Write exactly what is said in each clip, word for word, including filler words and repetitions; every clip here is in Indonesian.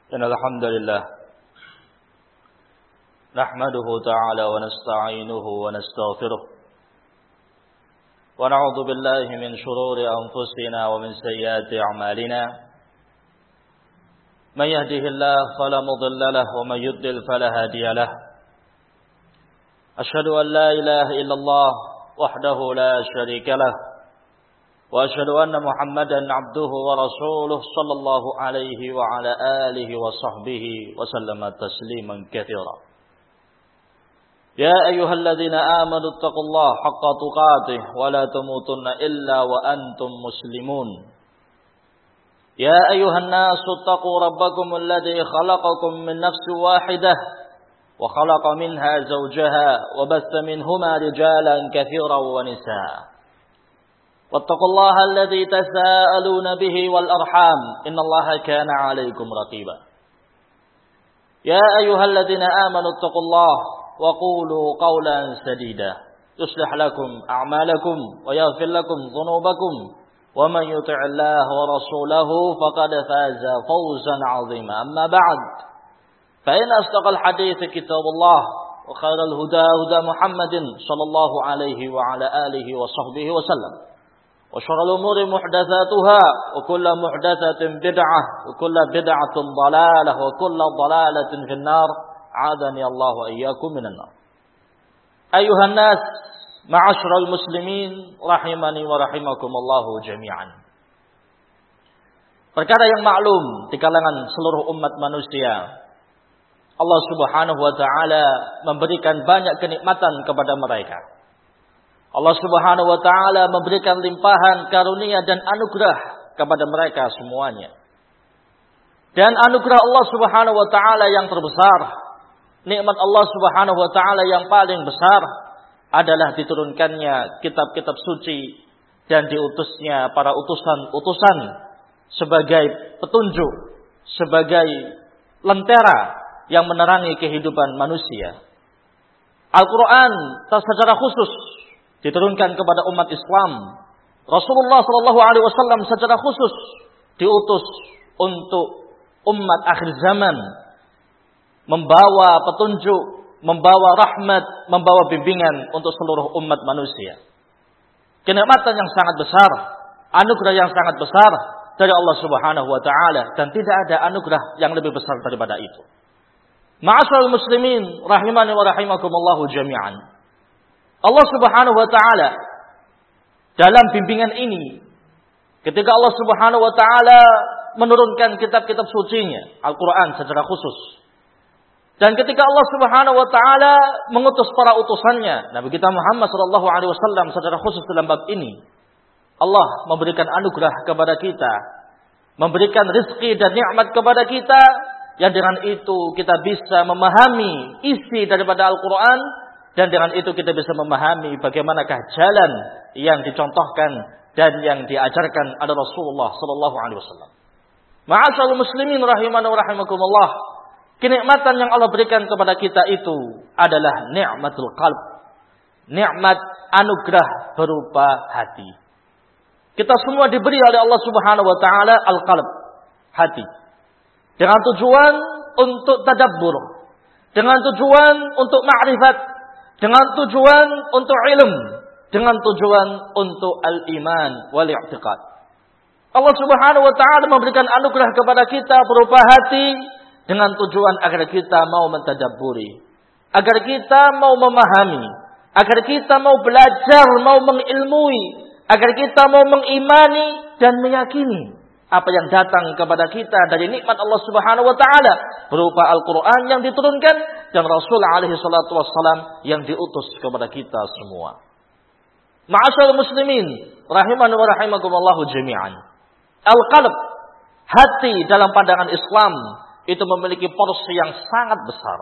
إن الحمد لله نحمده تعالى ونستعينه ونستغفره ونعوذ بالله من شرور أنفسنا ومن سيئات أعمالنا من يهده الله فلا مضل له ومن يضلل فلا هادي له أشهد أن لا إله إلا الله وحده لا شريك له وأشهد أن محمدا عبده ورسوله صلى الله عليه وعلى آله وصحبه وسلم تسليما كثيرا يا أيها الذين آمنوا اتقوا الله حق تقاته ولا تموتن إلا وأنتم مسلمون يا أيها الناس اتقوا ربكم الذي خلقكم من نفس واحدة وخلق منها زوجها وبث منهما رجالا كثيرا ونساء واتقوا الله الذي تساءلون به والأرحام إن الله كان عليكم رقيبا يا أيها الذين آمنوا اتقوا الله وقولوا قولا سديدا يصلح لكم أعمالكم ويغفر لكم ذنوبكم ومن يطع الله ورسوله فقد فاز فوزا عظيما أما بعد فإن أصدق الحديث كتاب الله وخير الهدى هدى محمد صلى الله عليه وعلى آله وصحبه وسلم وشر الأمور محدثاتها وكل محدثة بدعة وكل بدعة ضلالة وكل ضلالة في النار عاذني الله وإياكم من النار أيها الناس معاشر المسلمين rahimani wa rahimakumullahu jami'an. Perkara yang maklum di kalangan seluruh umat manusia, Allah Subhanahu wa taala memberikan banyak kenikmatan kepada mereka. Allah Subhanahu wa taala memberikan limpahan karunia dan anugerah kepada mereka semuanya. Dan anugerah Allah Subhanahu wa taala yang terbesar, nikmat Allah Subhanahu wa taala yang paling besar adalah diturunkannya kitab-kitab suci dan diutusnya para utusan-utusan sebagai petunjuk, sebagai lentera yang menerangi kehidupan manusia. Al-Quran secara khusus diturunkan kepada umat Islam. Rasulullah Shallallahu Alaihi Wasallam secara khusus diutus untuk umat akhir zaman, membawa petunjuk, membawa rahmat, membawa bimbingan untuk seluruh umat manusia. Kenikmatan yang sangat besar, anugerah yang sangat besar dari Allah Subhanahu Wa Taala, dan tidak ada anugerah yang lebih besar daripada itu. Ma'asyiral muslimin rahimani wa rahimakumullahu jami'an. Allah Subhanahu wa taala dalam bimbingan ini, ketika Allah Subhanahu wa taala menurunkan kitab-kitab sucinya, Al-Qur'an secara khusus. Dan ketika Allah Subhanahu wa taala mengutus para utusannya, Nabi kita Muhammad sallallahu alaihi wasallam secara khusus dalam bab ini, Allah memberikan anugerah kepada kita, memberikan rezeki dan nikmat kepada kita, yang dengan itu kita bisa memahami isi daripada Al-Qur'an. Dan dengan itu kita bisa memahami bagaimanakah jalan yang dicontohkan dan yang diajarkan oleh Rasulullah sallallahu alaihi wasallam. Ma'asyiral muslimin rahimani wa rahimakumullah. Kenikmatan yang Allah berikan kepada kita itu adalah nikmatul qalb. Nikmat anugerah berupa hati. Kita semua diberi oleh Allah Subhanahu wa taala al-qalb, hati. Dengan tujuan untuk tadabbur, dengan tujuan untuk ma'rifat, dengan tujuan untuk ilm, dengan tujuan untuk al-iman wal i'tiqad. Allah Subhanahu wa taala memberikan anugerah kepada kita berupa hati dengan tujuan agar kita mau mentadabburi, agar kita mau memahami, agar kita mau belajar, mau mengilmui, agar kita mau mengimani dan meyakini apa yang datang kepada kita dari nikmat Allah Subhanahu wa taala berupa Al-Qur'an yang diturunkan dan Rasul alaihi salatu wassalam yang diutus kepada kita semua. Ma'asyiral muslimin rahimani wa rahimakumullahu jami'an. Al-qalb, hati dalam pandangan Islam itu memiliki porsi yang sangat besar.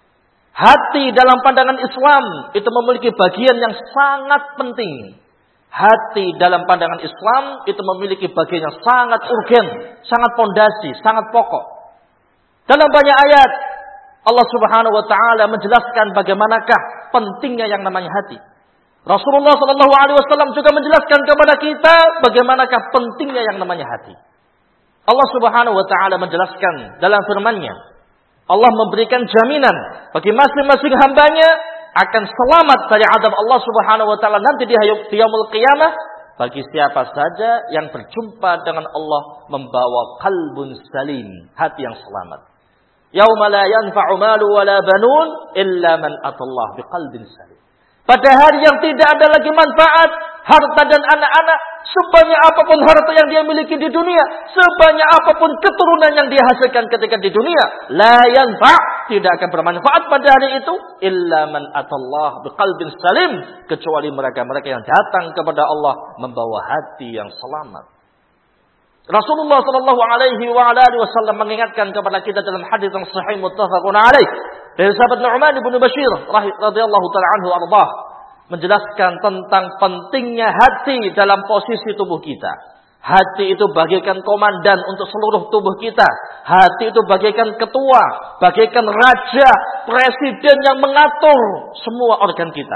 Hati dalam pandangan Islam itu memiliki bagian yang sangat penting. Hati dalam pandangan Islam itu memiliki bagian yang sangat urgen, sangat fondasi, sangat pokok. Dalam banyak ayat Allah Subhanahu wa taala menjelaskan bagaimanakah pentingnya yang namanya hati. Rasulullah Shallallahu Alaihi Wasallam juga menjelaskan kepada kita bagaimanakah pentingnya yang namanya hati. Allah Subhanahu wa taala menjelaskan dalam firman-Nya, Allah memberikan jaminan bagi masing-masing hambanya akan selamat dari azab Allah Subhanahu wa taala nanti di yaumul qiyamah bagi siapa saja yang berjumpa dengan Allah membawa qalbun salim, hati yang selamat. Yauma la yanfa'u malu wala banun illa man atallah biqalbin salim. Pada hari yang tidak ada lagi manfaat harta dan anak-anak, sebanyak apapun harta yang dia miliki di dunia, sebanyak apapun keturunan yang dia hasilkan ketika di dunia, la yanfa', tidak akan bermanfaat pada hari itu illa man atallah biqalbin salim, kecuali mereka-mereka yang datang kepada Allah membawa hati yang selamat. Rasulullah sallallahu alaihi wa ala alihi wasallam mengingatkan kepada kita dalam hadis yang sahih muttafaqun alaih dari sahabat Nu'man bin Bashir radhiyallahu taala anhu ardah, menjelaskan tentang pentingnya hati dalam posisi tubuh kita. Hati itu bagaikan komandan untuk seluruh tubuh kita. Hati itu bagaikan ketua, bagaikan raja, presiden yang mengatur semua organ kita.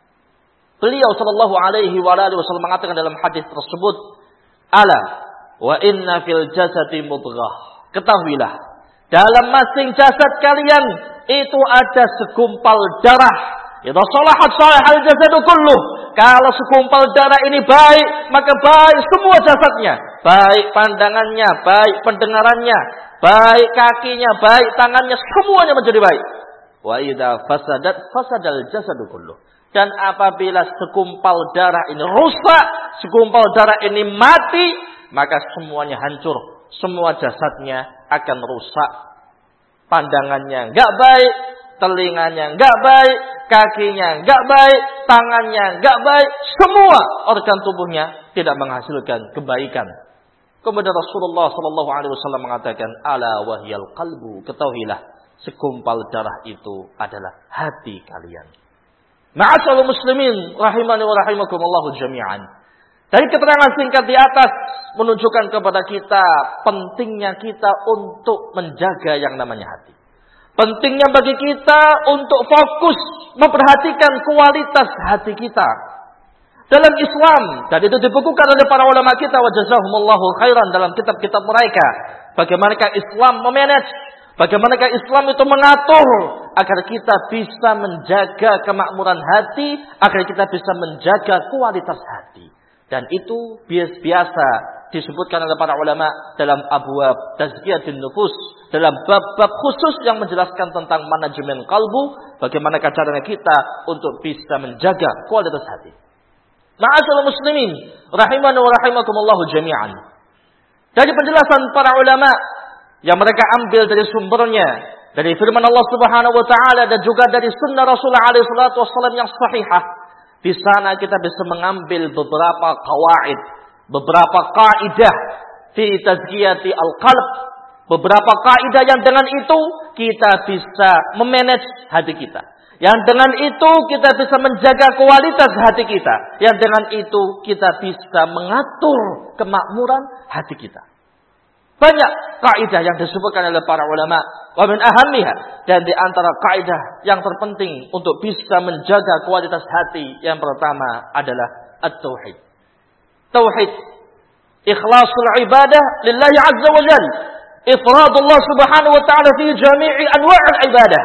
Beliau sallallahu alaihi wa alihi wasallam mengatakan dalam hadis tersebut, "Ala wa inna fil jasadi mudghah." Ketahuilah, dalam masing jasad kalian itu ada segumpal darah. Idza salahat salahal jasadu kulluh. Kalau segumpal darah ini baik, maka baik semua jasadnya. Baik pandangannya, baik pendengarannya, baik kakinya, baik tangannya, semuanya menjadi baik. Wa idza fasadat fasadal jasadu kulluh. Dan apabila segumpal darah ini rusak, segumpal darah ini mati, maka semuanya hancur. Semua jasadnya akan rusak. Pandangannya enggak baik, telinganya enggak baik, kakinya enggak baik, tangannya enggak baik, semua organ tubuhnya tidak menghasilkan kebaikan. Kemudian Rasulullah sallallahu alaihi wasallam mengatakan, "Ala wahyal qalbu." Ketahuilah, segumpal darah itu adalah hati kalian. Ma'asyiral muslimin rahimani wa rahimakumullah jami'an. Dari keterangan singkat di atas menunjukkan kepada kita pentingnya kita untuk menjaga yang namanya hati. Pentingnya bagi kita untuk fokus memperhatikan kualitas hati kita. Dalam Islam, dan itu dibukukan oleh para ulama kita, wa jazahumullahu khairan, dalam kitab-kitab mereka, bagaimana Islam memanage, bagaimana Islam itu mengatur agar kita bisa menjaga kemakmuran hati, agar kita bisa menjaga kualitas hati. Dan itu biasa disebutkan oleh para ulama dalam abwab tazkiyatun nufus, dalam bab-bab khusus yang menjelaskan tentang manajemen kalbu, bagaimana caranya kita untuk bisa menjaga kualitas hati. Ma'asyiral muslimin rahimani wa rahimakumullahu jami'an. Dari penjelasan para ulama yang mereka ambil dari sumbernya, dari firman Allah Subhanahu wa taala dan juga dari sunnah Rasulullah alaihi salatu wasallam yang sahihah, di sana kita bisa mengambil beberapa qawaid, beberapa kaidah fi tazkiyati al-qalb, beberapa kaidah yang dengan itu kita bisa memanage hati kita. Yang dengan itu kita bisa menjaga kualitas hati kita. Yang dengan itu kita bisa mengatur kemakmuran hati kita. Banyak kaidah yang disebutkan oleh para ulama. Wa min ahammiha, dan di antara kaidah yang terpenting untuk bisa menjaga kualitas hati yang pertama adalah at-tauhid. Tauhid, ikhlasul ibadah lillahi azza wa jalla. Ifradullah subhanahu wa ta'ala fi jami'i anwa'il ibadah.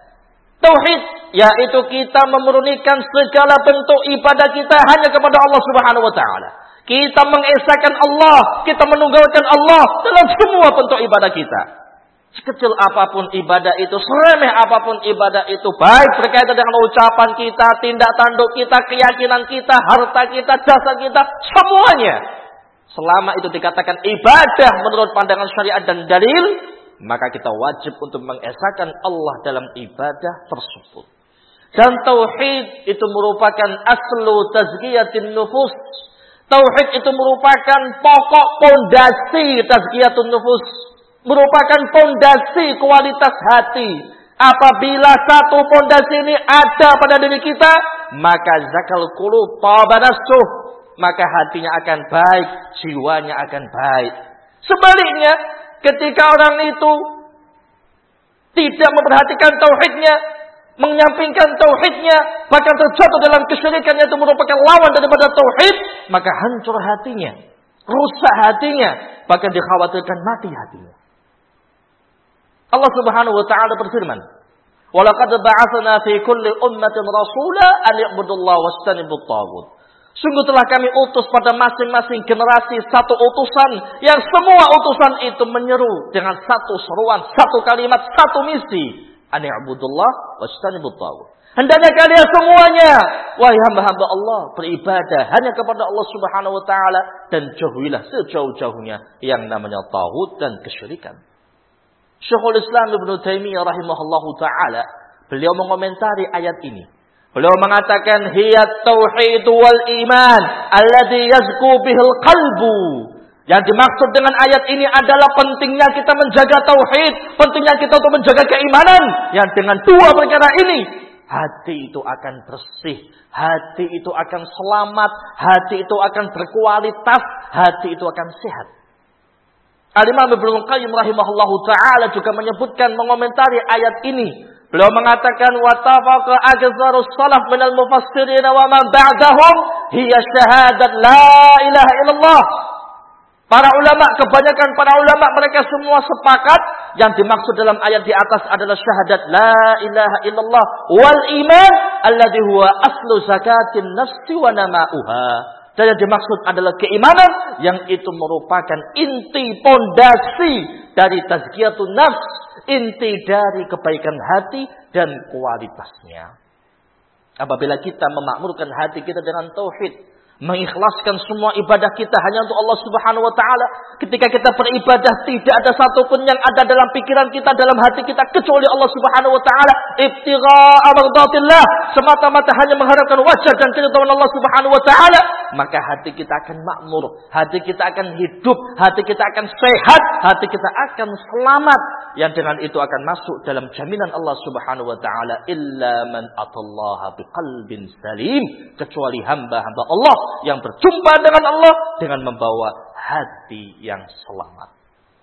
Tauhid, yaitu kita memurnikan segala bentuk ibadah kita hanya kepada Allah Subhanahu wa taala. Kita mengesahkan Allah, kita menunggalkan Allah dalam semua bentuk ibadah kita. Sekecil apapun ibadah itu, seremeh apapun ibadah itu, baik berkaitan dengan ucapan kita, tindak tanduk kita, keyakinan kita, harta kita, jasa kita, semuanya. Selama itu dikatakan ibadah menurut pandangan syariat dan dalil, maka kita wajib untuk mengesahkan Allah dalam ibadah tersebut. Dan tauhid itu merupakan aslu tazkiyatin nufus. Tauhid itu merupakan pokok pondasi tazkiyatun nufus, merupakan pondasi kualitas hati. Apabila satu pondasi ini ada pada diri kita, maka zakal qulub tabanasuh, maka hatinya akan baik, jiwanya akan baik. Sebaliknya, ketika orang itu tidak memperhatikan tauhidnya, menyampingkan tauhidnya, bahkan terjatuh dalam kesyirikan yang itu merupakan lawan daripada tauhid, maka hancur hatinya. rusak hatinya, bahkan dikhawatirkan mati hatinya. Allah Subhanahu wa taala berfirman, "Wa laqad ba'atsna fi kulli ummatin rasula an i'budullaha wastanibut taghut." Sungguh telah kami utus pada masing-masing generasi satu utusan yang semua utusan itu menyeru dengan satu seruan, satu kalimat, satu misi, an i'budullaha wastanibut taghut. Hendaknya kalian semuanya, wahai hamba-hamba Allah, beribadah hanya kepada Allah Subhanahu wa taala dan jauhilah sejauh-jauhnya yang namanya taghut dan kesyirikan. Syekhul Islam Ibnu Taimiyah rahimahullahu taala, beliau mengomentari ayat ini. Beliau mengatakan, hiya tauhid wal iman alladhi yazku bihil qalbu. Yang dimaksud dengan ayat ini adalah pentingnya kita menjaga tauhid, pentingnya kita untuk menjaga keimanan. Yang dengan dua perkara ini, hati itu akan bersih, hati itu akan selamat, hati itu akan berkualitas, hati itu akan sehat. Al-Imam Ibnu Qayyim rahimahullahu taala juga menyebutkan, mengomentari ayat ini. Beliau mengatakan, wa tafaqa aktsarus salaf minal mufassirin wa man ba'dahum hiya syahadat la ilaha illallah. Para ulama, kebanyakan para ulama mereka semua sepakat yang dimaksud dalam ayat di atas adalah syahadat la ilaha illallah wal iman alladhi huwa aslu zakatin nafsi wa nama'uha. Dan yang dimaksud adalah keimanan yang itu merupakan inti pondasi dari tazkiyatun nafs, inti dari kebaikan hati dan kualitasnya. Apabila kita memakmurkan hati kita dengan tauhid, mengikhlaskan semua ibadah kita hanya untuk Allah Subhanahu wa taala. Ketika kita beribadah, tidak ada satupun yang ada dalam pikiran kita, dalam hati kita, kecuali Allah Subhanahu wa taala. Ibtigha'a mardatillah, semata-mata hanya mengharapkan wajah dan keridhaan Allah Subhanahu wa taala. Maka hati kita akan makmur, hati kita akan hidup, hati kita akan sehat, hati kita akan selamat. Yang dengan itu akan masuk dalam jaminan Allah Subhanahu wa taala, illa man atallaha biqalbin salim, kecuali hamba-hamba Allah yang berjumpa dengan Allah dengan membawa hati yang selamat.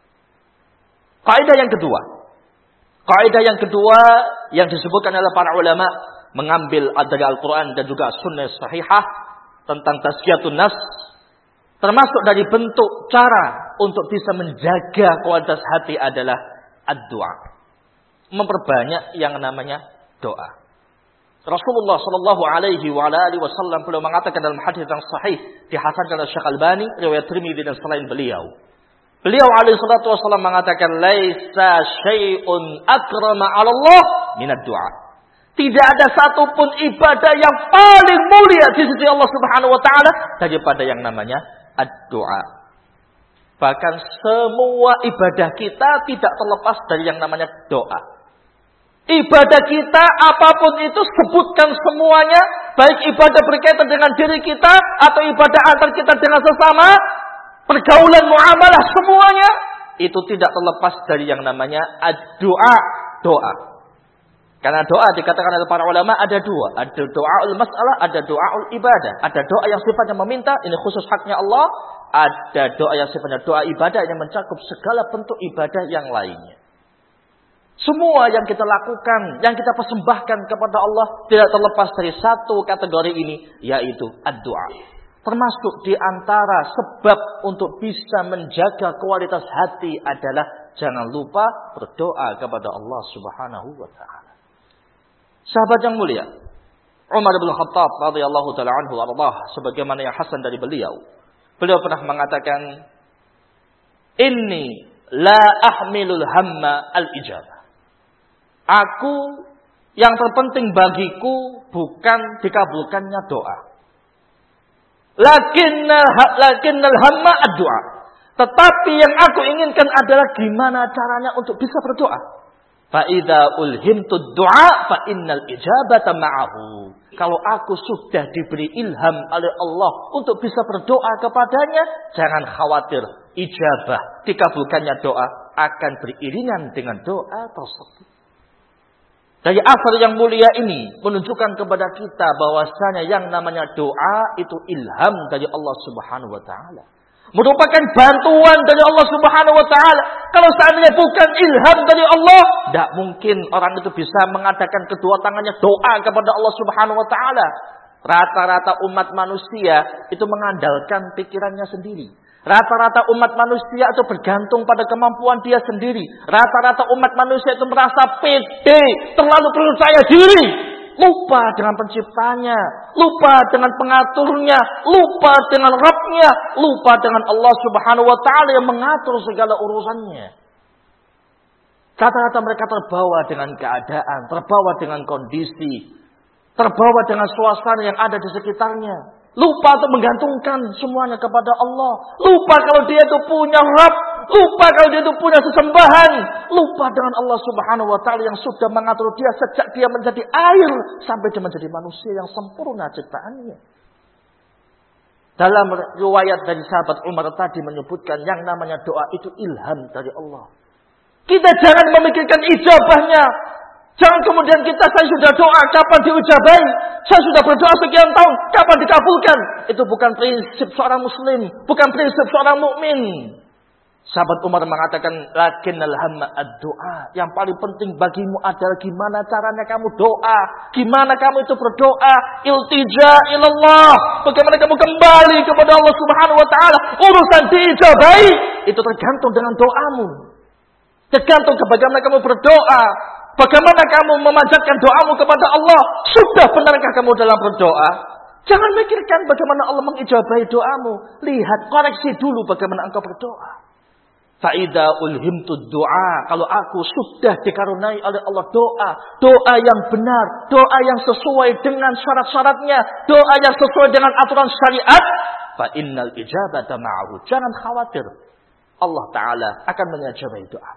Kaidah yang kedua. Kaidah yang kedua yang disebutkan oleh para ulama, mengambil dari Al-Quran dan juga sunnah sahihah tentang tazkiyatun nafs, termasuk dari bentuk cara untuk bisa menjaga kualitas hati adalah ad-du'a. Memperbanyak yang namanya doa. Rasulullah sallallahu alaihi wa alihi wasallam beliau mengatakan dalam hadis yang sahih dihasankan oleh Syekh Albani, riwayat Tirmidzi dan selain beliau. Beliau alaihi salatu wasallam mengatakan, laisa syai'un akrama 'ala Allah min ad-du'a. Tidak ada satupun ibadah yang paling mulia di sisi Allah Subhanahu wa taala daripada yang namanya ad-du'a. Bahkan semua ibadah kita tidak terlepas dari yang namanya doa. Ibadah kita apapun itu, sebutkan semuanya, baik ibadah berkaitan dengan diri kita atau ibadah antar kita dengan sesama, pergaulan muamalah, semuanya itu tidak terlepas dari yang namanya ad-du'a, doa. Karena doa dikatakan oleh para ulama ada dua, ada doaul masalah, ada doaul ibadah. Ada doa yang sifatnya meminta, ini khusus haknya Allah, ada doa yang sifatnya doa ibadah yang mencakup segala bentuk ibadah yang lainnya. Semua yang kita lakukan, yang kita persembahkan kepada Allah tidak terlepas dari satu kategori ini, yaitu ad-du'a. Termasuk di antara sebab untuk bisa menjaga kualitas hati adalah jangan lupa berdoa kepada Allah Subhanahu wa taala. Sahabat yang mulia, Umar bin Khattab radhiyallahu taala anhu ardah, sebagaimana yang hasan dari beliau. Beliau pernah mengatakan, "Inni la ahmilul hamma al-ijabah." Aku, yang terpenting bagiku bukan dikabulkannya doa. Lakinnal lakinnal hamma ad-du'a. Tetapi yang aku inginkan adalah gimana caranya untuk bisa berdoa. Fa idza ulhimtud du'a fa innal ijabata ma'ahu. Kalau aku sudah diberi ilham oleh Allah untuk bisa berdoa kepadanya, jangan khawatir, ijabah, dikabulkannya doa akan beriringan dengan doa tersebut. Dari asal yang mulia ini menunjukkan kepada kita bahwasanya yang namanya doa itu ilham dari Allah Subhanahu wa taala. Merupakan bantuan dari Allah Subhanahu wa taala. Kalau seandainya bukan ilham dari Allah, tidak mungkin orang itu bisa mengadakan kedua tangannya doa kepada Allah Subhanahu wa taala. Rata-rata umat manusia itu mengandalkan pikirannya sendiri. Rata-rata umat manusia itu bergantung pada kemampuan dia sendiri. Rata-rata umat manusia itu merasa pede, terlalu percaya diri. Lupa dengan penciptanya, lupa dengan pengaturnya, lupa dengan Rabbnya, lupa dengan Allah Subhanahu wa Ta'ala yang mengatur segala urusannya. Rata-rata mereka terbawa dengan keadaan, terbawa dengan kondisi, terbawa dengan suasana yang ada di sekitarnya. Lupa untuk menggantungkan semuanya kepada Allah. Lupa kalau dia itu punya Rabb. Lupa kalau dia itu punya sesembahan. Lupa dengan Allah Subhanahu wa Ta'ala yang sudah mengatur dia sejak dia menjadi air sampai dia menjadi manusia yang sempurna ciptaannya. Dalam riwayat dari sahabat Umar tadi menyebutkan yang namanya doa itu ilham dari Allah. Kita jangan memikirkan ijabahnya. Jangan kemudian kita, saya sudah doa, kapan diujabai? Saya sudah berdoa sekian tahun, kapan dikabulkan? Itu bukan prinsip seorang muslim, bukan prinsip seorang mukmin. Sahabat Umar mengatakan, lakinnal hamma ad-doa. Yang paling penting bagimu adalah gimana caranya kamu doa, gimana kamu itu berdoa, iltija ilallah, bagaimana kamu kembali kepada Allah Subhanahu wa Ta'ala. Urusan diijabai itu tergantung dengan doamu. Tergantung ke bagaimana kamu berdoa. Bagaimana kamu memanjatkan doamu kepada Allah? Sudah benarkah kamu dalam berdoa? Jangan mikirkan bagaimana Allah mengijabahi doamu. Lihat, koreksi dulu bagaimana engkau berdoa. Fa'idha ulhimtud doa. Kalau aku sudah dikaruniai oleh Allah doa. Doa yang benar. Doa yang sesuai dengan syarat-syaratnya. Doa yang sesuai dengan aturan syariat. Fa'innal ijabata ma'ahu. Jangan khawatir. Allah Ta'ala akan mengijabahi doa.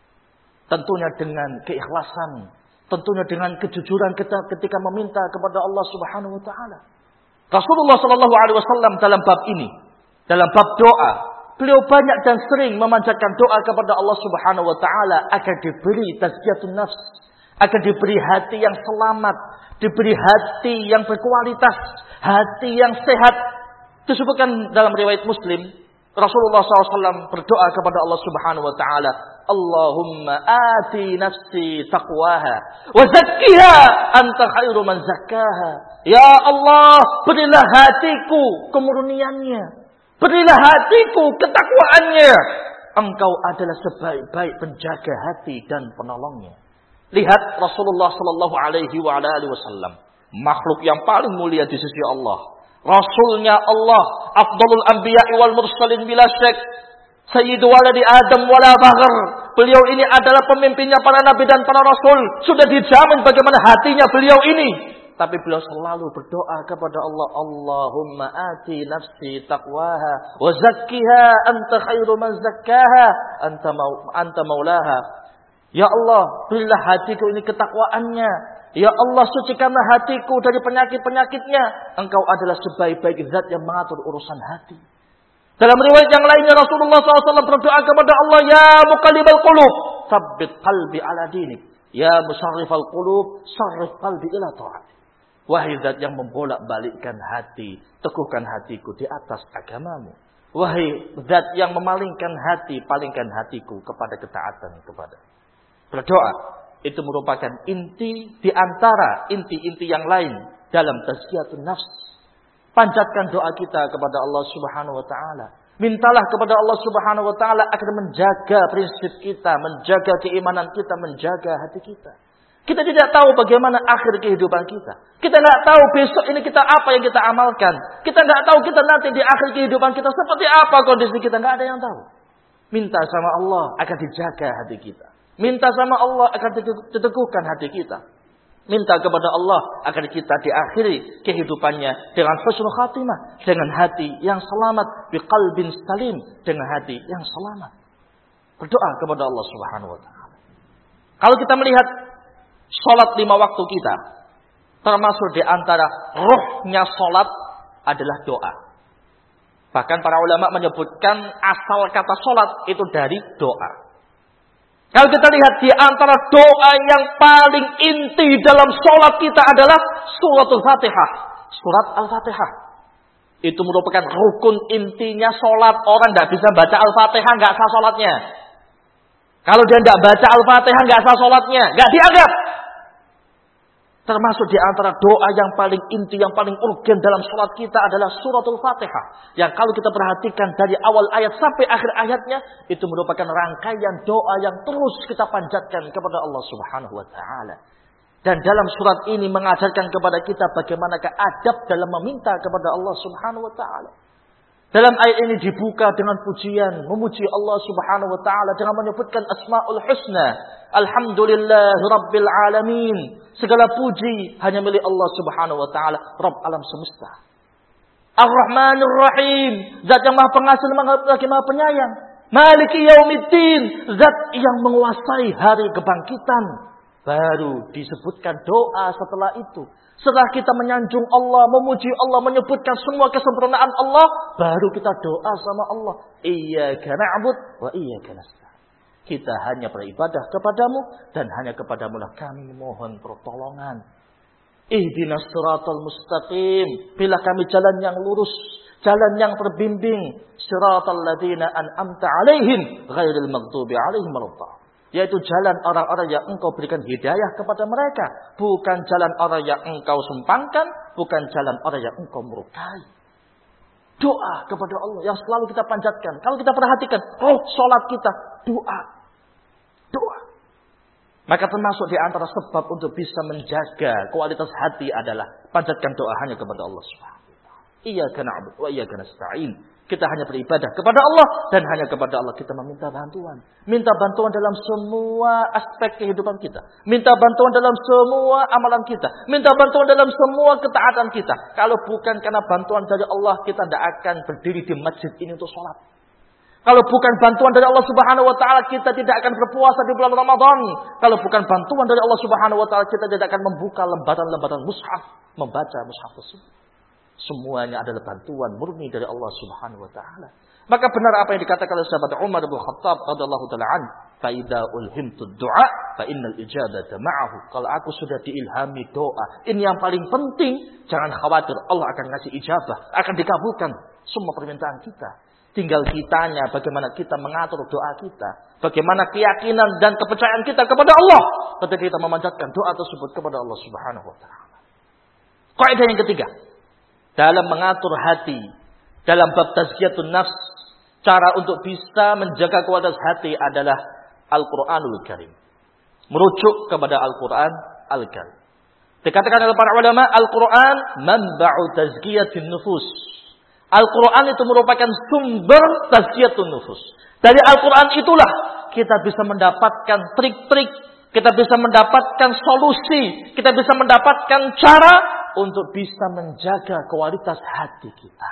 Tentunya dengan keikhlasan. Tentunya dengan kejujuran kita ketika meminta kepada Allah Subhanahu wa Ta'ala. Rasulullah Sallallahu Alaihi Wasallam dalam bab ini, dalam bab doa, beliau banyak dan sering memanjatkan doa kepada Allah Subhanahu wa Ta'ala agar diberi tazkiyatun nafs, agar diberi hati yang selamat, diberi hati yang berkualitas, hati yang sehat. Disebutkan dalam riwayat Muslim, Rasulullah shallallahu alaihi wasallam berdoa kepada Allah Subhanahu wa Ta'ala, Allahumma ati nafsi taqwaha wa zakkiha anta khairu man zakkaha. Ya Allah, berilah hatiku kemurniannya, berilah hatiku ketakwaannya. Engkau adalah sebaik-baik penjaga hati dan penolongnya. Lihat Rasulullah sallallahu alaihi wa alihi wasallam, makhluk yang paling mulia di sisi Allah, Rasulnya Allah, afdalul anbiya'i wal mursalin bila syak, Sayyidu waladi Adam wala baghr. Beliau ini adalah pemimpinnya para nabi dan para rasul. Sudah dijamin bagaimana hatinya beliau ini. Tapi beliau selalu berdoa kepada Allah, Allahumma ati nafsi taqwaha wa zakkiha anta khairu man zakkaha anta mau, anta maulaha. Ya Allah, berilah hatiku ini ketakwaannya. Ya Allah, sucikanlah hatiku dari penyakit-penyakitnya. Engkau adalah sebaik-baik zat yang mengatur urusan hati. Dalam riwayat yang lainnya Rasulullah shallallahu alaihi wasallam berdoa kepada Allah, Ya muqallibal qulub, tsabbit qalbi ala dinik. Ya musarrifal qulub, sarrif qalbi ila ta'atik. Wahai zat yang membolak-balikkan hati, teguhkan hatiku di atas agamamu. Wahai zat yang memalingkan hati, palingkan hatiku kepada ketaatan kepada. Berdoa itu merupakan inti di antara inti-inti yang lain dalam tazkiyatun nafs. Panjatkan doa kita kepada Allah Subhanahu wa Ta'ala. Mintalah kepada Allah Subhanahu wa Ta'ala agar menjaga prinsip kita, menjaga keimanan kita, menjaga hati kita. Kita tidak tahu bagaimana akhir kehidupan kita. Kita tidak tahu besok ini kita apa yang kita amalkan. Kita tidak tahu kita nanti di akhir kehidupan kita seperti apa kondisi kita. Tidak ada yang tahu. Minta sama Allah agar dijaga hati kita. Minta sama Allah agar diteguhkan hati kita. Minta kepada Allah agar kita diakhiri kehidupannya dengan husnul khatimah, dengan hati yang selamat, biqalbin salim, dengan hati yang selamat. Berdoa kepada Allah Subhanahu wa Ta'ala. Kalau kita melihat salat lima waktu kita, termasuk di antara ruhnya salat adalah doa. Bahkan para ulama menyebutkan asal kata salat itu dari doa. Kalau kita lihat di antara doa yang paling inti dalam sholat kita adalah suratul Fatihah. Surat Al-Fatihah. Itu merupakan rukun intinya sholat. Orang tidak bisa baca Al-Fatihah, nggak sah sholatnya. Kalau dia tidak baca Al-Fatihah, nggak sah sholatnya. Nggak dianggap. Termasuk di antara doa yang paling inti, yang paling urgen dalam sholat kita adalah suratul Fatihah. Yang kalau kita perhatikan dari awal ayat sampai akhir ayatnya, itu merupakan rangkaian doa yang terus kita panjatkan kepada Allah Subhanahu wa Ta'ala. Dan dalam surat ini mengajarkan kepada kita bagaimanakah adab dalam meminta kepada Allah Subhanahu wa Ta'ala. Dalam ayat ini dibuka dengan pujian, memuji Allah Subhanahu wa Ta'ala dengan menyebutkan Asmaul Husna. Alhamdulillah Rabbil Alamin. Segala puji hanya milik Allah Subhanahu wa Ta'ala, Rabb alam semesta. Ar-Rahmanir Rahim, zat yang Maha Pengasih lagi Maha Penyayang. Maliki Yaumiddin, zat yang menguasai hari kebangkitan. Baru disebutkan doa setelah itu. Setelah kita menyanjung Allah, memuji Allah, menyebutkan semua kesempurnaan Allah, baru kita doa sama Allah. Iyyaka na'bud wa iyyaka nasta'in. Kita hanya beribadah kepadamu dan hanya kepadamu lah kami mohon pertolongan. Ihdinas siratal mustaqim. Pilih kami jalan yang lurus, jalan yang terbimbing. Siratal ladzina an'amta 'alaihim ghairil maghdubi 'alaihim waladdallin. Yaitu jalan orang-orang yang engkau berikan hidayah kepada mereka. Bukan jalan orang yang engkau sumpangkan. Bukan jalan orang yang engkau murkai. Doa kepada Allah yang selalu kita panjatkan. Kalau kita perhatikan roh sholat kita, doa. Doa. Maka termasuk di antara sebab untuk bisa menjaga kualitas hati adalah panjatkan doa hanya kepada Allah subhanahu wa taala. Iyyaka na'budu wa iyyaka nasta'in. Kita hanya beribadah kepada Allah dan hanya kepada Allah kita meminta bantuan. Minta bantuan dalam semua aspek kehidupan kita. Minta bantuan dalam semua amalan kita. Minta bantuan dalam semua ketaatan kita. Kalau bukan karena bantuan dari Allah, kita tidak akan berdiri di masjid ini untuk sholat. Kalau bukan bantuan dari Allah Subhanahu wa Ta'ala, kita tidak akan berpuasa di bulan Ramadan. Kalau bukan bantuan dari Allah Subhanahu wa Ta'ala, kita tidak akan membuka lembaran-lembaran mushaf, membaca mushaf tersebut. Semuanya adalah bantuan murni dari Allah Subhanahu wa Ta'ala. Maka benar apa yang dikatakan oleh sahabat Umar bin Khattab radhiyallahu taala an, "Fa idza ulhimtud du'a fa innal ijabata ma'ahu." Kalau aku sudah diilhami doa, ini yang paling penting, jangan khawatir, Allah akan ngasih ijabah, akan dikabulkan semua permintaan kita. Tinggal kitanya bagaimana kita mengatur doa kita, bagaimana keyakinan dan kepercayaan kita kepada Allah ketika kita memanjatkan doa tersebut kepada Allah Subhanahu wa Ta'ala. Kaidah yang ketiga, dalam mengatur hati, dalam bab tazkiyatun nafs, cara untuk bisa menjaga kualitas hati adalah Al-Quranul Karim. Merujuk kepada Al-Quran Al-Karim. Dikatakan oleh para ulama, Al-Quran manba'u tazkiyatin nufus. Al-Quran itu merupakan sumber tazkiyatun nufus. Dari Al-Quran itulah kita bisa mendapatkan trik-trik, kita bisa mendapatkan solusi, kita bisa mendapatkan cara untuk bisa menjaga kualitas hati kita.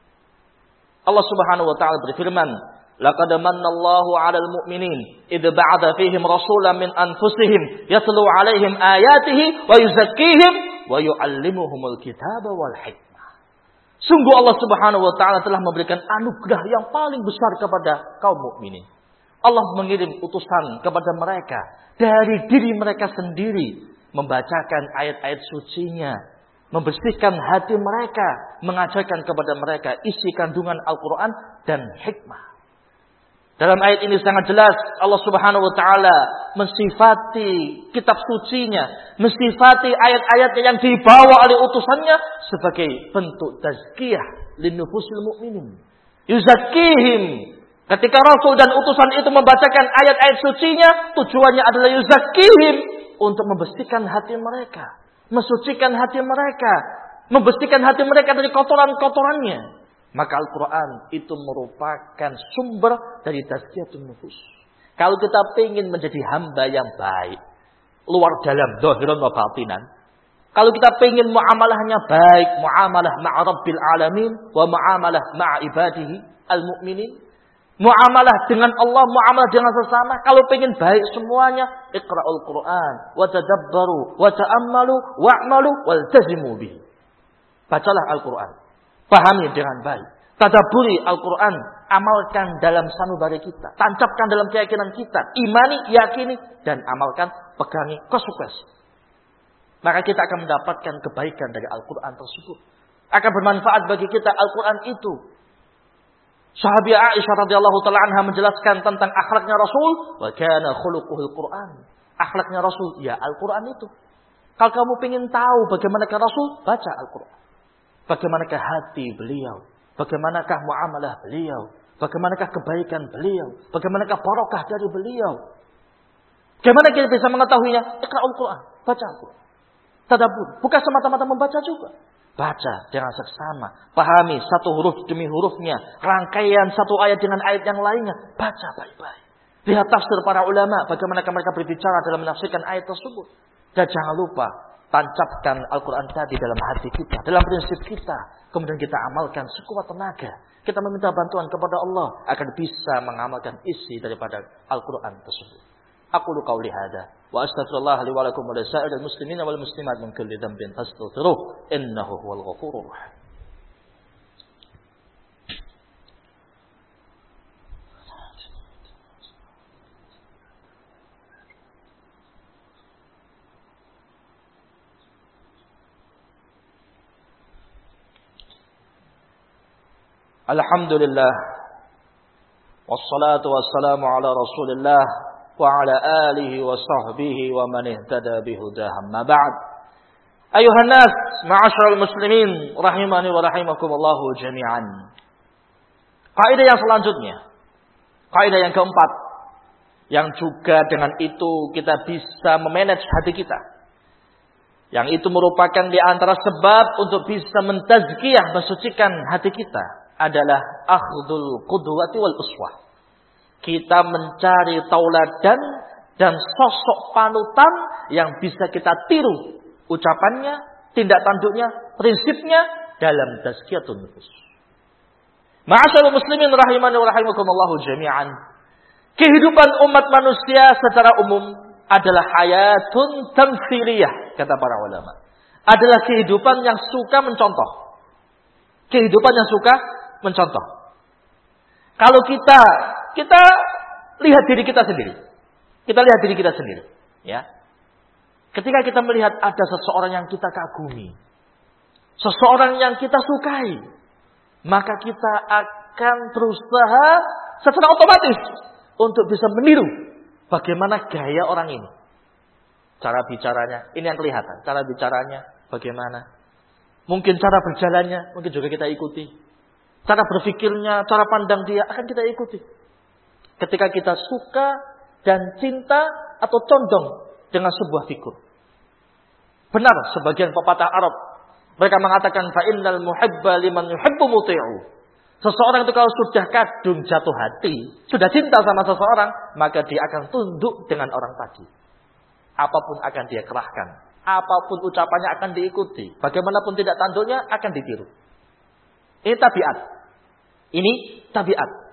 Allah Subhanahu wa Ta'ala berfirman, "Laqad manallahu 'alal mu'minin idh ba'atha fihim rasulan min anfusihim yatlu 'alaihim ayatihi wa yuzakkihim wa yu'allimuhumul kitaba wal hikmah." Sungguh Allah Subhanahu wa Ta'ala telah memberikan anugerah yang paling besar kepada kaum mukminin. Allah mengirim utusan kepada mereka dari diri mereka sendiri, membacakan ayat-ayat sucinya, membersihkan hati mereka, mengajarkan kepada mereka isi kandungan Al-Quran dan hikmah. Dalam ayat ini sangat jelas Allah Subhanahu wa Ta'ala mensifati kitab sucinya, mensifati ayat-ayatnya yang dibawa oleh utusannya sebagai bentuk tazkiyah linufusil mu'minin. Yuzakkihim. Ketika Rasul dan utusan itu membacakan ayat-ayat sucinya, tujuannya adalah yuzakkihim, untuk membersihkan hati mereka, mensucikan hati mereka, membersihkan hati mereka dari kotoran-kotorannya. Maka Al-Quran itu merupakan sumber dari tazkiyatun nufus. Kalau kita ingin menjadi hamba yang baik, luar dalam, zahiran wa batinan. Kalau kita ingin muamalahnya baik, muamalah ma'a Rabbil Alamin, wa muamalah ma'a ibadihi al-mu'minin. Muamalah dengan Allah, muamalah dengan sesama. Kalau ingin baik semuanya, iqra'ul Quran, wa tadabbaru, wa ta'ammalu, wa'malu, waltazimu bihi. Bacalah Al-Quran. Pahami dengan baik. Tadabburi Al-Quran. Amalkan dalam sanubari kita. Tancapkan dalam keyakinan kita. Imani, yakini, dan amalkan, pegangi, konsekuensi. Maka kita akan mendapatkan kebaikan dari Al-Quran tersebut. Akan bermanfaat bagi kita Al-Quran itu. Sahabiah Aisyah radhiyallahu taala anha menjelaskan tentang akhlaknya Rasul. Wa kana khuluquhul Quran. Akhlaknya Rasul, ya Al-Quran itu. Kalau kamu ingin tahu bagaimanakah Rasul, baca Al-Quran. Bagaimanakah hati beliau, bagaimanakah muamalah beliau, bagaimanakah kebaikan beliau, bagaimanakah barokah dari beliau. Bagaimana kita bisa mengetahuinya? Iqra Al-Quran, baca Al-Quran. Tadabbur, bukan semata-mata membaca juga. Baca dengan seksama, pahami satu huruf demi hurufnya, rangkaian satu ayat dengan ayat yang lainnya, baca baik-baik. Lihat tafsir para ulama, bagaimana mereka berbicara dalam menafsirkan ayat tersebut. Dan jangan lupa, tancapkan Al-Quran tadi dalam hati kita, dalam prinsip kita. Kemudian kita amalkan sekuat tenaga. Kita meminta bantuan kepada Allah agar bisa mengamalkan isi daripada Al-Quran tersebut. Aku lu qauli hada wa astaghfirullah li wa lakum wa lisa'iril muslimina wal muslimat min kulli dhanbin fastaghfiruh innahu huwal ghafurur rahim. Alhamdulillah wassalatu wassalamu ala Rasulillah wa ala alihi wa sahbihi wa man ihtada bihudah. Amma ba'd. Ayuhan nas, ma'asyiral muslimin rahimani wa rahimakumullah jami'an. Kaidah yang selanjutnya, kaidah yang keempat, yang juga dengan itu kita bisa memanage hati kita. Yang itu merupakan di antara sebab untuk bisa mentazkiyah, mensucikan hati kita, adalah akhdul qudwati wal uswah. Kita mencari tauladan dan sosok panutan yang bisa kita tiru ucapannya, tindak tanduknya, prinsipnya dalam tazkiyatun nufus. Ma'asyiral muslimin rahimani wa rahimakumullah jami'an. Kehidupan umat manusia secara umum adalah hayatun tamtsiliyah, kata para ulama. Adalah kehidupan yang suka mencontoh. Kehidupan yang suka mencontoh. Kalau kita kita lihat diri kita sendiri. Kita lihat diri kita sendiri, ya. Ketika kita melihat ada seseorang yang kita kagumi, seseorang yang kita sukai, maka kita akan berusaha secara otomatis untuk bisa meniru bagaimana gaya orang ini. Cara bicaranya, ini yang kelihatan. Cara bicaranya bagaimana? Mungkin cara berjalannya, mungkin juga kita ikuti. Cara berpikirnya, cara pandang dia akan kita ikuti. Ketika kita suka dan cinta atau condong dengan sebuah figur. Benar sebagian pepatah Arab. Mereka mengatakan fa'innal muhibba liman yuhibbu muti'u. Seseorang itu kalau sudah kadung jatuh hati, sudah cinta sama seseorang, maka dia akan tunduk dengan orang tadi. Apapun akan dia kerahkan. Apapun ucapannya akan diikuti. Bagaimanapun tidak tanduknya akan ditiru. Ini tabiat. Ini tabiat.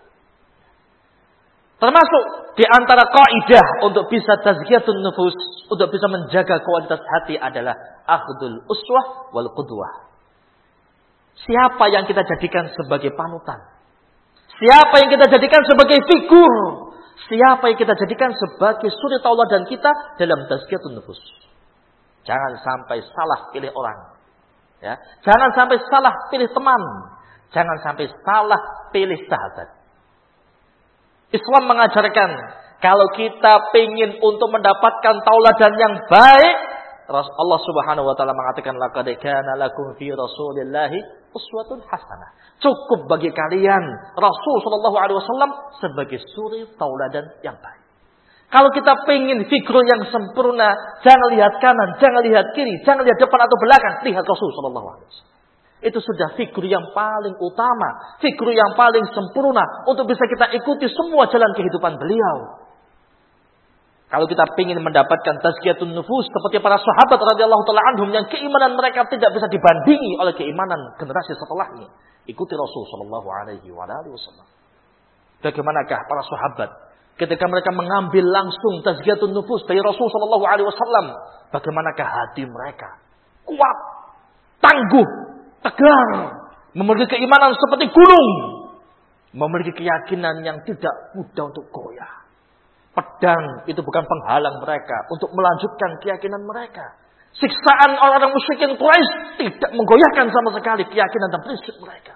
Termasuk di antara kaidah untuk bisa tazkiyatun nufus, untuk bisa menjaga kualitas hati adalah akhdul uswah wal qudwah. Siapa yang kita jadikan sebagai panutan? Siapa yang kita jadikan sebagai figur? Siapa yang kita jadikan sebagai suri tauladan kita dalam tazkiyatun nufus? Jangan sampai salah pilih orang. Ya, jangan sampai salah pilih teman. Jangan sampai salah pilih sahabat. Islam mengajarkan kalau kita ingin untuk mendapatkan tauladan yang baik, Allah Subhanahu wa taala mengatakan laqad kana lakum fi Rasulillahi uswatun hasanah. Cukup bagi kalian Rasul sallallahu alaihi wasallam sebagai suri tauladan yang baik. Kalau kita ingin figur yang sempurna, jangan lihat kanan, jangan lihat kiri, jangan lihat depan atau belakang, lihat Rasul sallallahu alaihi wasallam. Itu sudah figur yang paling utama, figur yang paling sempurna untuk bisa kita ikuti semua jalan kehidupan beliau. Kalau kita ingin mendapatkan tazkiyatun nufus seperti para sahabat radhiyallahu taala anhum yang keimanan mereka tidak bisa dibandingi oleh keimanan generasi setelahnya, ikuti Rasul sallallahu alaihi wasallam. Bagaimanakah para sahabat ketika mereka mengambil langsung tazkiyatun nufus dari Rasul sallallahu alaihi wasallam, bagaimanakah hati mereka? Kuat, tangguh, tegar, memiliki keimanan seperti gunung, memiliki keyakinan yang tidak mudah untuk goyah. Pedang itu bukan penghalang mereka untuk melanjutkan keyakinan mereka. Siksaan orang-orang musyrikin Quraisy tidak menggoyahkan sama sekali keyakinan dan prinsip mereka.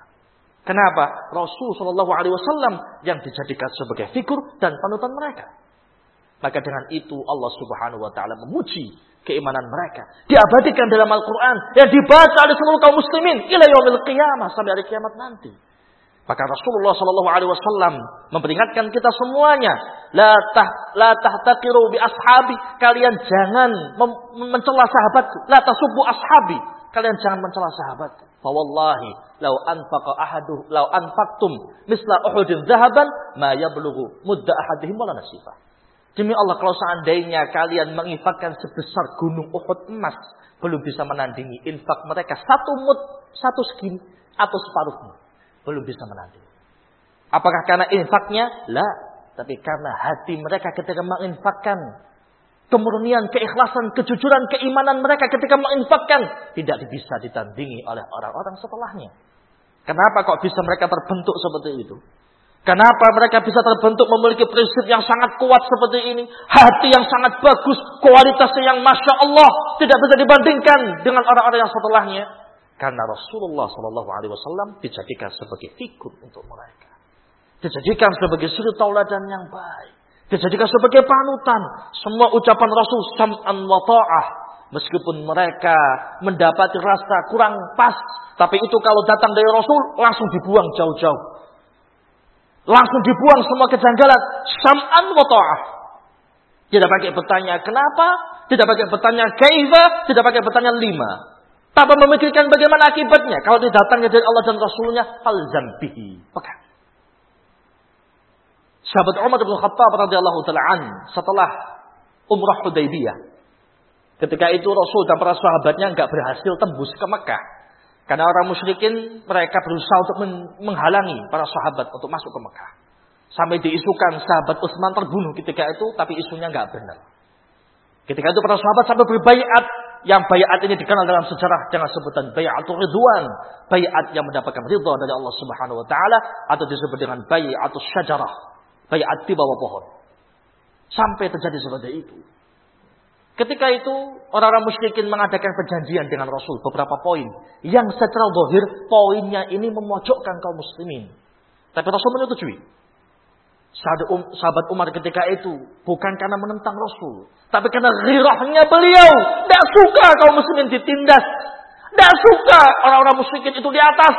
Kenapa? Rasul sallallahu alaihi wasallam yang dijadikan sebagai figur dan panutan mereka. Maka dengan itu Allah Subhanahu wa taala memuji keimanan mereka. Diabadikan dalam Al-Qur'an yang dibaca oleh seluruh kaum muslimin ila yaumil qiyamah, sampai hari kiamat nanti. Maka Rasulullah sallallahu alaihi wasallam memperingatkan kita semuanya, la tah la tahtaqiru bi ashabi, kalian jangan mencela sahabatku, la tasubbu ashabi, kalian jangan mencela sahabatku. Fa wallahi law anfaqa ahaduh law anfaqtum misla uhudin dhahaban ma yablughu mudda ahadihim wala nasifa. Demi Allah, kalau seandainya kalian menginfakkan sebesar gunung Uhud emas, belum bisa menandingi infak mereka satu mud, satu segini atau separuhnya. Belum bisa menandingi. Apakah karena infaknya? La. Tapi karena hati mereka ketika menginfakkan, kemurnian, keikhlasan, kejujuran, keimanan mereka ketika menginfakkan, tidak bisa ditandingi oleh orang-orang setelahnya. Kenapa kok bisa mereka terbentuk seperti itu? Kenapa mereka bisa terbentuk memiliki prinsip yang sangat kuat seperti ini? Hati yang sangat bagus, kualitasnya yang Masya Allah, tidak bisa dibandingkan dengan orang-orang yang setelahnya. Karena Rasulullah shallallahu alaihi wasallam dijadikan sebagai figur untuk mereka. Dijadikan sebagai suri tauladan yang baik. Dijadikan sebagai panutan. Semua ucapan Rasul sam'an wa ta'ah. Meskipun mereka mendapati rasa kurang pas. Tapi itu kalau datang dari Rasul langsung dibuang jauh-jauh. Langsung dibuang semua kejanggalan. Sam'an wa ta'ah. Tidak pakai bertanya kenapa. Tidak pakai bertanya kaifa. Tidak pakai bertanya lima. Tanpa memikirkan bagaimana akibatnya. Kalau didatangnya dari Allah dan Rasulnya, hal zambihi. Pegang. Sahabat Umar bin Khattab radhiyallahu ta'ala an, setelah Umrah Hudaybiyah, ketika itu Rasul dan para sahabatnya enggak berhasil tembus ke Mekah. Karena orang musyrikin, mereka berusaha untuk menghalangi para sahabat untuk masuk ke Mekah. Sampai diisukan sahabat Utsman terbunuh ketika itu, tapi isunya enggak benar. Ketika itu para sahabat sampai berbaiat. Yang bayat ini dikenal dalam sejarah dengan sebutan bayatul ridwan, bayat yang mendapatkan ridha dari Allah Subhanahu wa taala, atau disebut dengan bayatul syajarah, bayat di bawah pohon. Sampai terjadi seperti itu. Ketika itu orang-orang musyrikin mengadakan perjanjian dengan Rasul beberapa poin yang secara zahir poinnya ini memojokkan kaum muslimin. Tapi Rasul menyetujui. Sahabat Umar ketika itu bukan karena menentang Rasul, tapi karena ghirahnya beliau. Tidak suka kaum muslimin ditindas. Tidak suka orang-orang musyrikin itu di atas.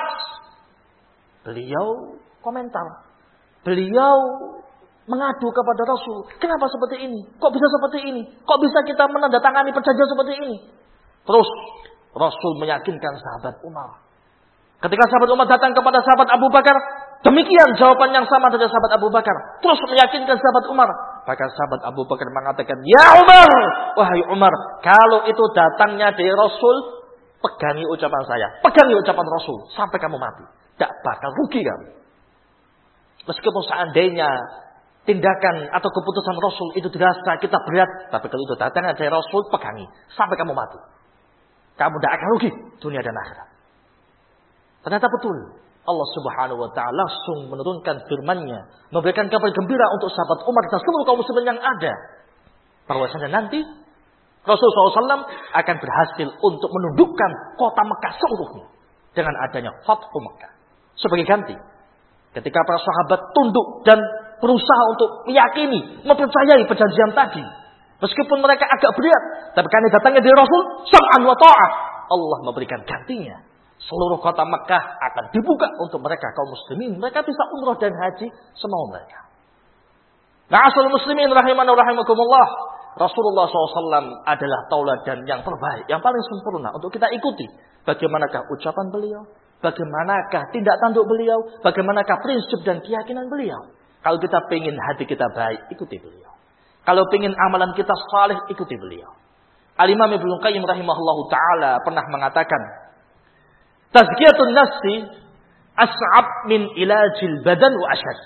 Beliau komentar. Beliau mengadu kepada Rasul. Kenapa seperti ini? Kok bisa seperti ini? Kok bisa kita menandatangani perjanjian seperti ini? Terus Rasul meyakinkan sahabat Umar. Ketika sahabat Umar datang kepada sahabat Abu Bakar, demikian jawaban yang sama dari sahabat Abu Bakar. Terus meyakinkan sahabat Umar. Bahkan sahabat Abu Bakar mengatakan, ya Umar, wahai Umar, kalau itu datangnya dari Rasul, pegangi ucapan saya. Pegangi ucapan Rasul sampai kamu mati. Tidak bakal rugi kamu. Meskipun seandainya tindakan atau keputusan Rasul itu dirasa kita berat, tapi kalau itu datangnya dari Rasul, pegangi sampai kamu mati. Kamu tidak akan rugi dunia dan akhirat. Ternyata betul. Allah Subhanahu wa taala langsung menurunkan firman-Nya, memberikan kabar gembira untuk sahabat Umar dan seluruh kaum muslimin yang ada. Bahwasanya nanti Rasulullah shallallahu alaihi wasallam akan berhasil untuk menundukkan kota Mekah seluruhnya dengan adanya Fathu Mekah. Sebagai ganti, ketika para sahabat tunduk dan berusaha untuk meyakini, mempercayai perjanjian tadi, meskipun mereka agak berat, tapi karena datangnya dari Rasul, sam'an wa ta'ah, Allah memberikan gantinya. Seluruh kota Mekah akan dibuka untuk mereka kaum muslimin. Mereka bisa umrah dan haji semau mereka. Nah, asal muslimin rahimana rahimakumullah. Rasulullah shallallahu alaihi wasallam adalah tauladan yang terbaik, yang paling sempurna untuk kita ikuti. Bagaimanakah ucapan beliau? Bagaimanakah tindak tanduk beliau? Bagaimanakah prinsip dan keyakinan beliau? Kalau kita ingin hati kita baik, ikuti beliau. Kalau ingin amalan kita saleh, ikuti beliau. Al-Imam Ibnu Qayyim rahimahullahu taala pernah mengatakan, tazkiyatun nafsi as'ab min ilajil badan wa asyad.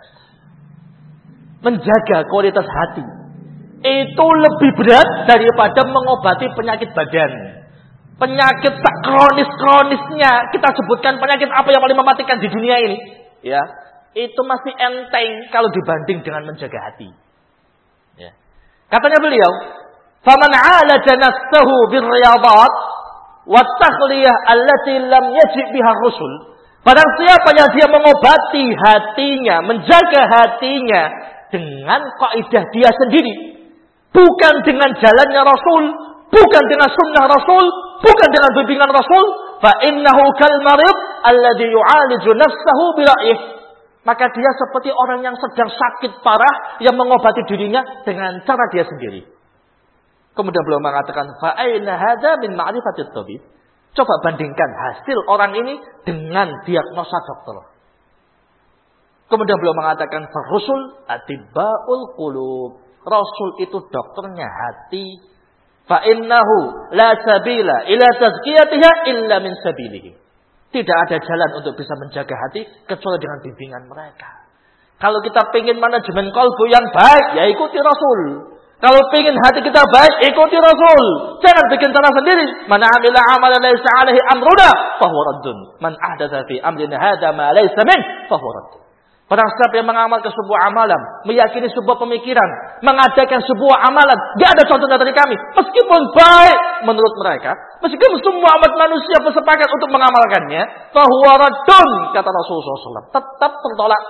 Menjaga kualitas hati itu lebih berat daripada mengobati penyakit badan. Penyakit tak kronis-kronisnya kita sebutkan penyakit apa yang paling mematikan di dunia ini, ya, itu masih enteng kalau dibanding dengan menjaga hati. Ya. Katanya beliau, "Faman 'alaja nafsahu birriyadat wat-takhliyah allati lam yajib biha rusul." Barang siapa yang dia mengobati hatinya, menjaga hatinya dengan kaidah dia sendiri, bukan dengan jalannya Rasul, bukan dengan sunnah Rasul, bukan dengan bimbingan Rasul, fa innahu kal marid alladhi yu'aliju nafsahu bi ra'yih. Maka dia seperti orang yang sedang sakit parah yang mengobati dirinya dengan cara dia sendiri. Kemudian beliau mengatakan, fa aina hadza min ma'rifatit tabib? Coba bandingkan hasil orang ini dengan diagnosa dokter. Kemudian beliau mengatakan, fa rusul atibbaul qulub. Rasul itu dokternya hati. Fa innahu la sabila ila tazkiyatiha illa min sabilihi. Tidak ada jalan untuk bisa menjaga hati kecuali dengan bimbingan mereka. Kalau kita ingin manajemen kalbu yang baik, ya ikuti Rasul. Kalau ingin hati kita baik, ikuti Rasul. Jangan bikin cara sendiri. Man amila amalan laysa alaihi amruna fahuwa raddun. Man ahdatsa fi amrina hadza ma laysa min fahuwa raddun. Barang siapa yang mengamalkan sebuah amalan, meyakini sebuah pemikiran, mengadakan sebuah amalan, tidak ada contohnya dari kami, meskipun baik menurut mereka, meskipun semua umat manusia bersepakat untuk mengamalkannya, fahuwa raddun, kata Rasulullah shallallahu alaihi wasallam, tetap tertolak,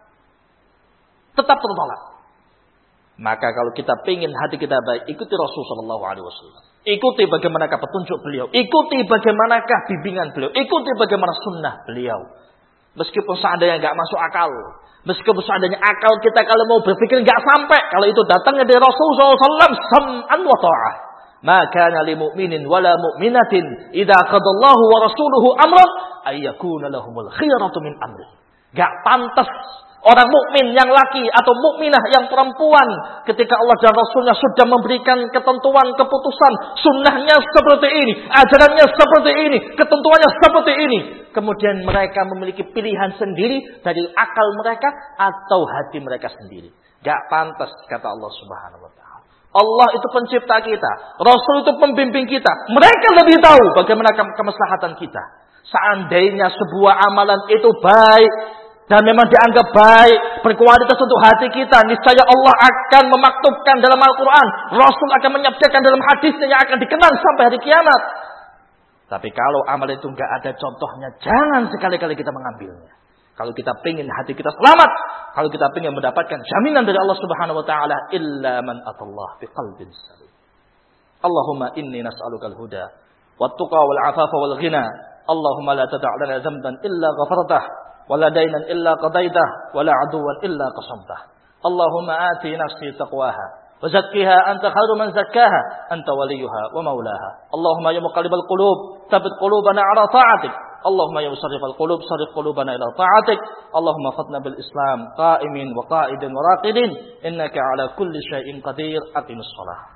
tetap tertolak. Maka kalau kita ingin hati kita baik, ikuti Rasulullah shallallahu alaihi wasallam, ikuti bagaimanakah petunjuk beliau, ikuti bagaimanakah bimbingan beliau, ikuti bagaimana sunnah beliau. Meskipun seandainya nggak masuk akal, meskipun seandainya akal kita kalau mau berpikir nggak sampai, kalau itu datangnya dari Rasulullah shallallahu alaihi wasallam, sam'an wa ta'ah. Maka li mu'minin wala mu'minatin idza qadallahu wa rasuluhu amran ay yakuna lahumul khiyaratu min amri. Nggak pantas orang mukmin yang laki atau mukminah yang perempuan ketika Allah dan Rasulnya sudah memberikan ketentuan keputusan, sunnahnya seperti ini, ajarannya seperti ini, ketentuannya seperti ini. Kemudian mereka memiliki pilihan sendiri dari akal mereka atau hati mereka sendiri. Gak pantas, kata Allah Subhanahu wa taala. Allah itu pencipta kita, Rasul itu pembimbing kita. Mereka lebih tahu bagaimana kemaslahatan kita. Seandainya sebuah amalan itu baik dan memang dianggap baik, berkualitas untuk hati kita, niscaya Allah akan memaktubkan dalam Al-Quran, Rasul akan menyabdakan dalam hadisnya yang akan dikenang sampai hari kiamat. Tapi kalau amal itu nggak ada contohnya, jangan sekali-kali kita mengambilnya. Kalau kita ingin hati kita selamat, kalau kita ingin mendapatkan jaminan dari Allah Subhanahu wa taala, illa man atallah biqalbin salim. Allahumma inni nas'alukal huda wat tuqa wal afafa wal ghina. Allahumma la tada' lana dhanban illa ghafartah wa la daynan illa qadaitah wa la aduwan illa qasamtah. Allahumma ati nafsi taqwaha وزكها أنت خير من زكاها أنت وليها ومولاها اللهم يا مقلب القلوب ثبت قلوبنا على طاعتك اللهم يا مصرف القلوب صرف قلوبنا إلى طاعتك اللهم فتنا بالإسلام قائمين وقائد وراقدين إنك على كل شيء قدير أقم الصلاة.